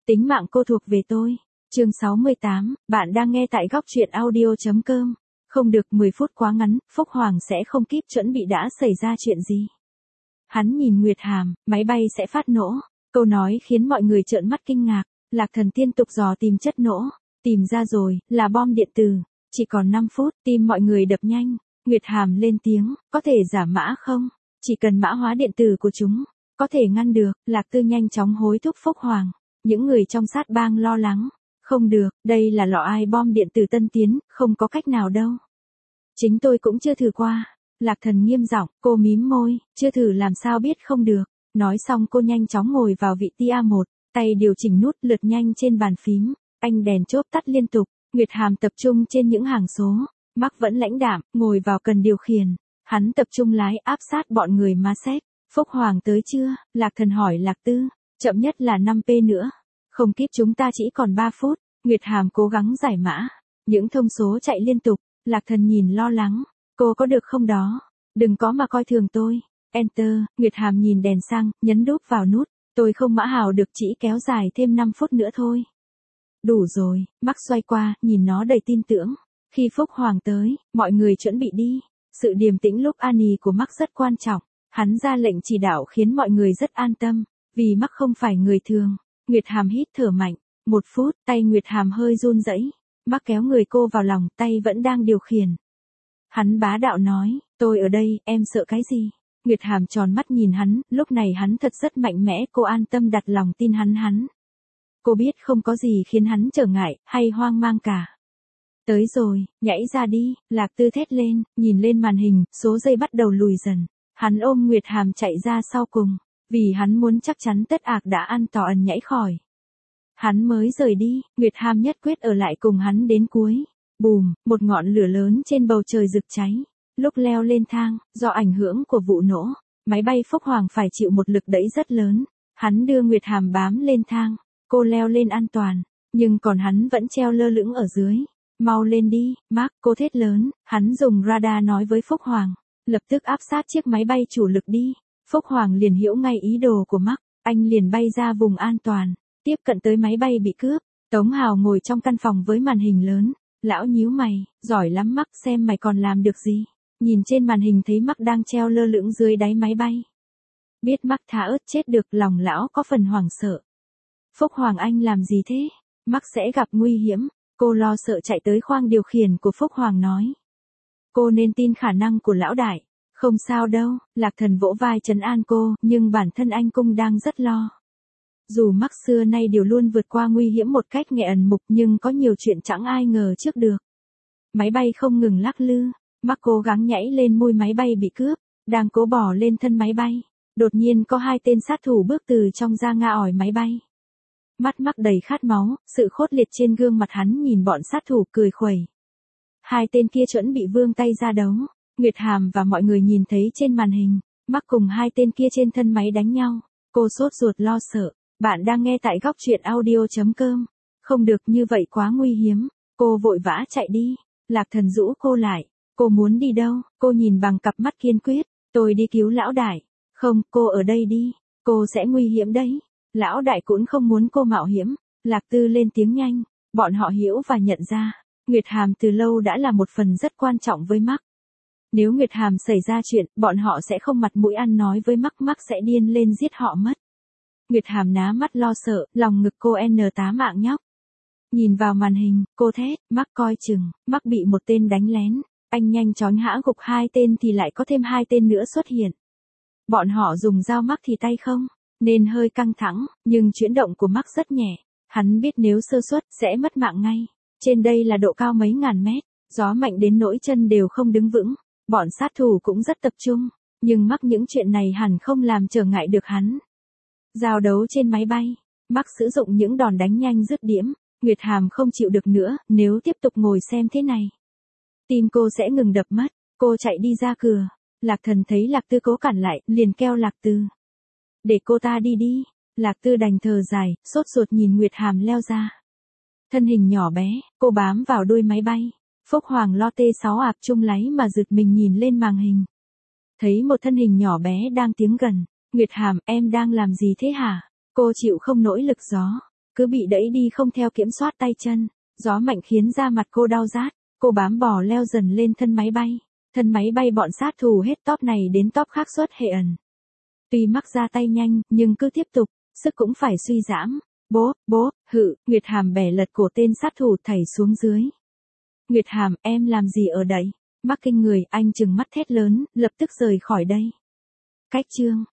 Tính mạng cô thuộc về tôi. Chương 68, bạn đang nghe tại góc truyện audio.com. Không được 10 phút quá ngắn, Phúc Hoàng sẽ không kíp chuẩn bị đã xảy ra chuyện gì. Hắn nhìn Nguyệt Hàm, máy bay sẽ phát nổ. Câu nói khiến mọi người trợn mắt kinh ngạc. Lạc Thần tiếp tục dò tìm chất nổ. Tìm ra rồi, là bom điện tử. Chỉ còn 5 phút, tim mọi người đập nhanh. Nguyệt Hàm lên tiếng, có thể giả mã không? Chỉ cần mã hóa điện tử của chúng, có thể ngăn được. Lạc Tư nhanh chóng hối thúc Phúc Hoàng. Những người trong sát bang lo lắng. Không được, đây là lọ ai bom điện tử tân tiến, không có cách nào đâu. Chính tôi cũng chưa thử qua. Lạc Thần nghiêm giọng, cô mím môi, chưa thử làm sao biết không được. Nói xong cô nhanh chóng ngồi vào vị tia 1, tay điều chỉnh nút lượt nhanh trên bàn phím, anh đèn chớp tắt liên tục. Nguyệt Hàm tập trung trên những hàng số, Mark vẫn lãnh đạm, ngồi vào cần điều khiển. Hắn tập trung lái áp sát bọn người ma xét. Phúc Hoàng tới chưa? Lạc Thần hỏi Lạc Tư, chậm nhất là 5p nữa. Không kíp chúng ta chỉ còn 3 phút. Nguyệt Hàm cố gắng giải mã. Những thông số chạy liên tục. Lạc Thần nhìn lo lắng. Cô có được không đó? Đừng có mà coi thường tôi. Enter. Nguyệt Hàm nhìn đèn xăng, nhấn đúp vào nút. Tôi không mã hào được, chỉ kéo dài thêm 5 phút nữa thôi. Đủ rồi. Mark xoay qua, nhìn nó đầy tin tưởng. Khi Phúc Hoàng tới, mọi người chuẩn bị đi. Sự điềm tĩnh lúc Annie của Mark rất quan trọng. Hắn ra lệnh chỉ đạo khiến mọi người rất an tâm. Vì Mark không phải người thường. Nguyệt Hàm hít thở mạnh. 1 phút, tay Nguyệt Hàm hơi run rẩy. Mark kéo người cô vào lòng, tay vẫn đang điều khiển. Hắn bá đạo nói, tôi ở đây, em sợ cái gì? Nguyệt Hàm tròn mắt nhìn hắn, lúc này hắn thật rất mạnh mẽ, cô an tâm đặt lòng tin hắn. Cô biết không có gì khiến hắn trở ngại, hay hoang mang cả. Tới rồi, nhảy ra đi. Lạc Tư thét lên, nhìn lên màn hình, số giây bắt đầu lùi dần. Hắn ôm Nguyệt Hàm chạy ra sau cùng, vì hắn muốn chắc chắn tất ạc đã an toàn nhảy khỏi. Hắn mới rời đi, Nguyệt Hàm nhất quyết ở lại cùng hắn đến cuối. Bùm, một ngọn lửa lớn trên bầu trời rực cháy. Lúc leo lên thang, do ảnh hưởng của vụ nổ, máy bay Phúc Hoàng phải chịu một lực đẩy rất lớn. Hắn đưa Nguyệt Hàm bám lên thang, cô leo lên an toàn, nhưng còn hắn vẫn treo lơ lửng ở dưới. Mau lên đi, Mark, cô thét lớn. Hắn dùng radar nói với Phúc Hoàng, lập tức áp sát chiếc máy bay chủ lực đi. Phúc Hoàng liền hiểu ngay ý đồ của Mark, anh liền bay ra vùng an toàn, tiếp cận tới máy bay bị cướp. Tống Hào ngồi trong căn phòng với màn hình lớn, lão nhíu mày, giỏi lắm Mark, xem mày còn làm được gì. Nhìn trên màn hình thấy Mark đang treo lơ lửng dưới đáy máy bay. Biết Mark thà ớt chết được, lòng lão có phần hoảng sợ. Phúc Hoàng, anh làm gì thế? Mark sẽ gặp nguy hiểm. Cô lo sợ chạy tới khoang điều khiển của Phúc Hoàng nói. Cô nên tin khả năng của lão đại. Không sao đâu. Lạc Thần vỗ vai trấn an cô, nhưng bản thân anh cũng đang rất lo. Dù Mark xưa nay đều luôn vượt qua nguy hiểm một cách nghệ ẩn mục, nhưng có nhiều chuyện chẳng ai ngờ trước được. Máy bay không ngừng lắc lư. Mark cố gắng nhảy lên môi máy bay bị cướp, đang cố bò lên thân máy bay. Đột nhiên có 2 tên sát thủ bước từ trong ra ngã ỏi máy bay. Mắt Mark đầy khát máu, sự khốt liệt trên gương mặt hắn nhìn bọn sát thủ cười khuẩy. 2 tên kia chuẩn bị vươn tay ra đấu. Nguyệt Hàm và mọi người nhìn thấy trên màn hình, Mark cùng 2 tên kia trên thân máy đánh nhau. Cô sốt ruột lo sợ. Bạn đang nghe tại góc truyện audio.com. Không được, như vậy quá nguy hiểm. Cô vội vã chạy đi. Lạc Thần rũ cô lại. Cô muốn đi đâu? Cô nhìn bằng cặp mắt kiên quyết. Tôi đi cứu lão đại. Không, cô ở đây đi. Cô sẽ nguy hiểm đấy. Lão đại cũng không muốn cô mạo hiểm. Lạc Tư lên tiếng nhanh. Bọn họ hiểu và nhận ra, Nguyệt Hàm từ lâu đã là một phần rất quan trọng với Mark. Nếu Nguyệt Hàm xảy ra chuyện, bọn họ sẽ không mặt mũi ăn nói với Mark, Mark sẽ điên lên giết họ mất. Nguyệt Hàm ná mắt lo sợ, lòng ngực cô N8 mạng nhóc. Nhìn vào màn hình, cô thét, Mark coi chừng. Mark bị một tên đánh lén. Anh nhanh chóng hã gục 2 tên thì lại có thêm 2 tên nữa xuất hiện. Bọn họ dùng dao, Mark thì tay không, nên hơi căng thẳng, nhưng chuyển động của Mark rất nhẹ. Hắn biết nếu sơ suất, sẽ mất mạng ngay. Trên đây là độ cao mấy ngàn mét, gió mạnh đến nỗi chân đều không đứng vững. Bọn sát thủ cũng rất tập trung, nhưng Mark những chuyện này hẳn không làm trở ngại được hắn. Giao đấu trên máy bay, Mark sử dụng những đòn đánh nhanh dứt điểm. Nguyệt Hàm không chịu được nữa, nếu tiếp tục ngồi xem thế này, tim cô sẽ ngừng đập mất. Cô chạy đi ra cửa. Lạc Thần thấy Lạc Tư cố cản lại, liền kêu Lạc Tư. Để cô ta đi đi. Lạc Tư đành thở dài, sốt ruột nhìn Nguyệt Hàm leo ra. Thân hình nhỏ bé, cô bám vào đuôi máy bay. Phúc Hoàng lo T6 ạp chung láy mà giật mình nhìn lên màn hình. Thấy một thân hình nhỏ bé đang tiến gần. Nguyệt Hàm, em đang làm gì thế hả? Cô chịu không nổi lực gió. cứ bị đẩy đi không theo kiểm soát tay chân. Gió mạnh khiến da mặt cô đau rát, cô bám bò leo dần lên thân máy bay. Thân máy bay bọn sát thủ hết top này đến top khác xuất hệ ẩn. Tuy mắc ra tay nhanh, nhưng cứ tiếp tục, sức cũng phải suy giảm. Bố, Nguyệt Hàm bẻ lật cổ tên sát thủ thảy xuống dưới. Nguyệt Hàm, em làm gì ở đây? Mắc kinh người, anh trừng mắt thét lớn, lập tức rời khỏi đây. Cách chương